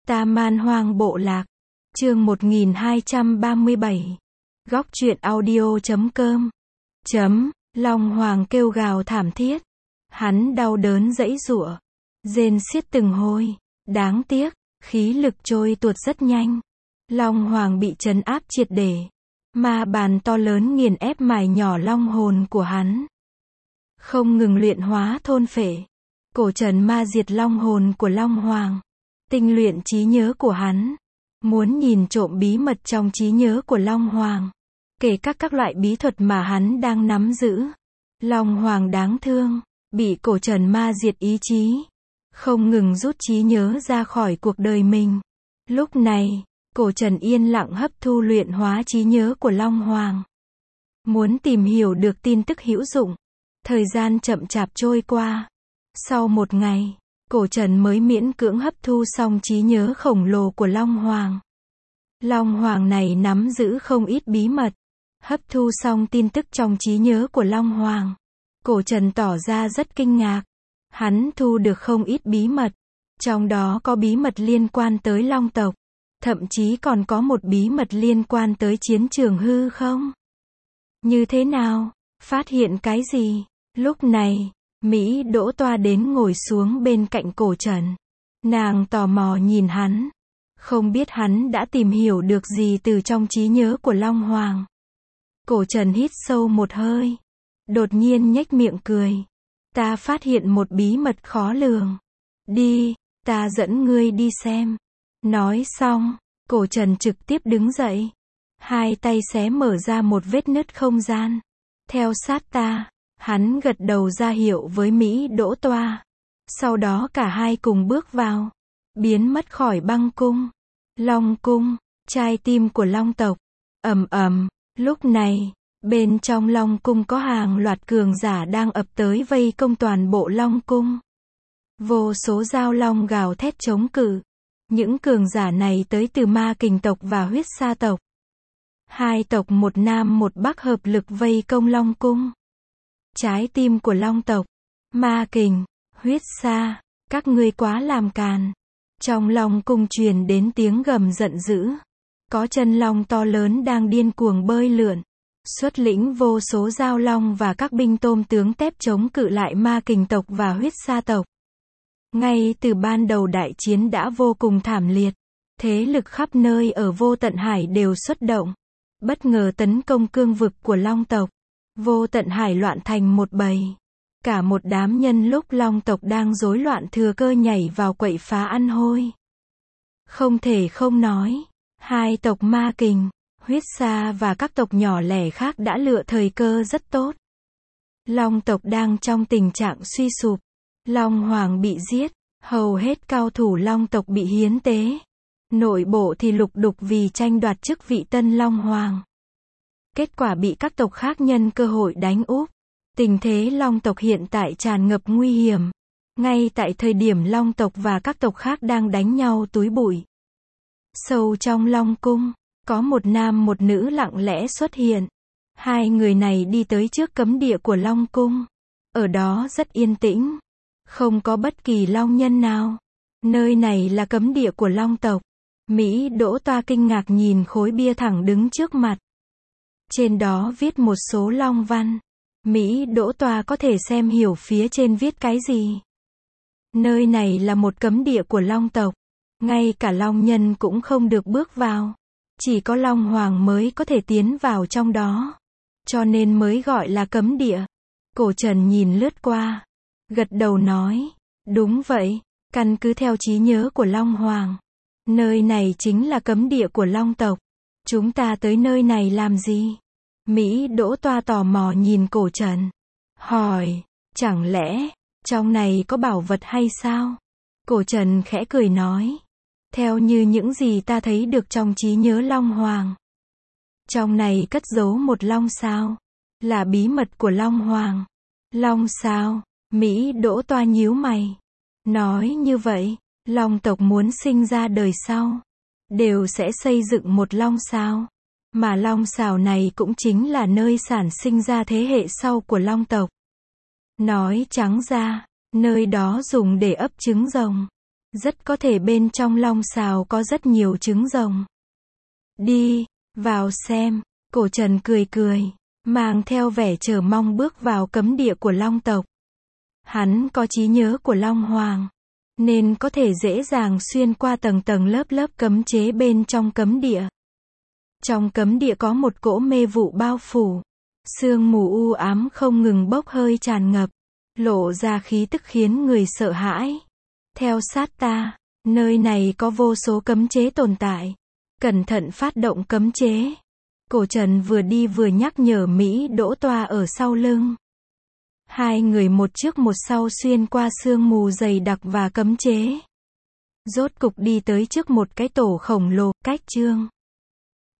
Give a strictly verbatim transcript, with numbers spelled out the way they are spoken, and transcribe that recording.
Ta Man Hoang Bộ Lạc. Chương một nghìn hai trăm ba mươi bảy. Góc truyện audio chấm com. Chấm. Long Hoàng kêu gào thảm thiết. Hắn đau đớn giãy giụa, rên xiết từng hồi. Đáng tiếc, khí lực trôi tuột rất nhanh. Long Hoàng bị trấn áp triệt để. Ma bàn to lớn nghiền ép mài nhỏ long hồn của hắn. Không ngừng luyện hóa thôn phệ. Cổ trần ma diệt long hồn của Long Hoàng. Tinh luyện trí nhớ của hắn. Muốn nhìn trộm bí mật trong trí nhớ của Long Hoàng. Kể các các loại bí thuật mà hắn đang nắm giữ. Long Hoàng đáng thương. Bị cổ trần ma diệt ý chí. Không ngừng rút trí nhớ ra khỏi cuộc đời mình. Lúc này, cổ trần yên lặng hấp thu luyện hóa trí nhớ của Long Hoàng. Muốn tìm hiểu được tin tức hữu dụng. Thời gian chậm chạp trôi qua. Sau một ngày, cổ trần mới miễn cưỡng hấp thu xong trí nhớ khổng lồ của Long Hoàng. Long Hoàng này nắm giữ không ít bí mật. Hấp thu xong tin tức trong trí nhớ của Long Hoàng. Cổ trần tỏ ra rất kinh ngạc. Hắn thu được không ít bí mật. Trong đó có bí mật liên quan tới Long tộc. Thậm chí còn có một bí mật liên quan tới chiến trường hư không? Như thế nào? Phát hiện cái gì? Lúc này, Mỹ Đỗ Toa đến ngồi xuống bên cạnh cổ trần. Nàng tò mò nhìn hắn. Không biết hắn đã tìm hiểu được gì từ trong trí nhớ của Long Hoàng. Cổ trần hít sâu một hơi. Đột nhiên nhếch miệng cười. Ta phát hiện một bí mật khó lường. Đi, ta dẫn ngươi đi xem. Nói xong, cổ trần trực tiếp đứng dậy. Hai tay xé mở ra một vết nứt không gian. Theo sát ta, hắn gật đầu ra hiệu với Mỹ Đỗ Toa. Sau đó cả hai cùng bước vào. Biến mất khỏi băng cung. Long cung, trai tim của Long tộc. Ầm ầm, lúc này, bên trong Long cung có hàng loạt cường giả đang ập tới vây công toàn bộ Long cung. Vô số giao long gào thét chống cự. Những cường giả này tới từ Ma Kình tộc và Huyết Sa tộc. Hai tộc một nam một bắc hợp lực vây công Long cung. Trái tim của Long tộc. Ma Kình, Huyết Sa, các ngươi quá làm càn. Trong Long cung truyền đến tiếng gầm giận dữ. Có chân long to lớn đang điên cuồng bơi lượn. Xuất lĩnh vô số giao long và các binh tôm tướng tép chống cự lại Ma Kình tộc và Huyết Sa tộc. Ngay từ ban đầu đại chiến đã vô cùng thảm liệt. Thế lực khắp nơi ở Vô Tận Hải đều xuất động. Bất ngờ tấn công cương vực của Long tộc. Vô Tận Hải loạn thành một bầy. Cả một đám nhân lúc Long tộc đang rối loạn thừa cơ nhảy vào quậy phá ăn hôi. Không thể không nói, hai tộc Ma Kình, Huyết Sa và các tộc nhỏ lẻ khác đã lựa thời cơ rất tốt. Long tộc đang trong tình trạng suy sụp. Long Hoàng bị giết, hầu hết cao thủ Long tộc bị hiến tế. Nội bộ thì lục đục vì tranh đoạt chức vị tân Long Hoàng. Kết quả bị các tộc khác nhân cơ hội đánh úp. Tình thế Long tộc hiện tại tràn ngập nguy hiểm. Ngay tại thời điểm Long tộc và các tộc khác đang đánh nhau túi bụi. Sâu trong Long cung, có một nam một nữ lặng lẽ xuất hiện. Hai người này đi tới trước cấm địa của Long cung. Ở đó rất yên tĩnh. Không có bất kỳ long nhân nào. Nơi này là cấm địa của Long tộc. Mỹ Đỗ Toa kinh ngạc nhìn khối bia thẳng đứng trước mặt. Trên đó viết một số long văn. Mỹ Đỗ Toa có thể xem hiểu phía trên viết cái gì. Nơi này là một cấm địa của Long tộc. Ngay cả long nhân cũng không được bước vào. Chỉ có Long Hoàng mới có thể tiến vào trong đó. Cho nên mới gọi là cấm địa. Cổ trần nhìn lướt qua. Gật đầu nói. Đúng vậy, căn cứ theo trí nhớ của Long Hoàng. Nơi này chính là cấm địa của Long tộc. Chúng ta tới nơi này làm gì? Mỹ Đỗ Toa tò mò nhìn cổ trần. Hỏi, chẳng lẽ, trong này có bảo vật hay sao? Cổ trần khẽ cười nói. Theo như những gì ta thấy được trong trí nhớ Long Hoàng. Trong này cất giấu một long sao. Là bí mật của Long Hoàng. Long sao? Mỹ Đỗ Toa nhíu mày. Nói như vậy, Long tộc muốn sinh ra đời sau. Đều sẽ xây dựng một long sao. Mà long xào này cũng chính là nơi sản sinh ra thế hệ sau của Long tộc. Nói trắng ra, nơi đó dùng để ấp trứng rồng. Rất có thể bên trong long sào có rất nhiều trứng rồng. Đi, vào xem, Cổ Trần cười cười, mang theo vẻ chờ mong bước vào cấm địa của long tộc. Hắn có trí nhớ của Long Hoàng, nên có thể dễ dàng xuyên qua tầng tầng lớp lớp cấm chế bên trong cấm địa. Trong cấm địa có một cỗ mê vụ bao phủ, sương mù u ám không ngừng bốc hơi tràn ngập, lộ ra khí tức khiến người sợ hãi. Theo sát ta, nơi này có vô số cấm chế tồn tại. Cẩn thận phát động cấm chế. Cổ Trần vừa đi vừa nhắc nhở Mỹ Đỗ Toa ở sau lưng. Hai người một trước một sau xuyên qua sương mù dày đặc và cấm chế. Rốt cục đi tới trước một cái tổ khổng lồ, cách chương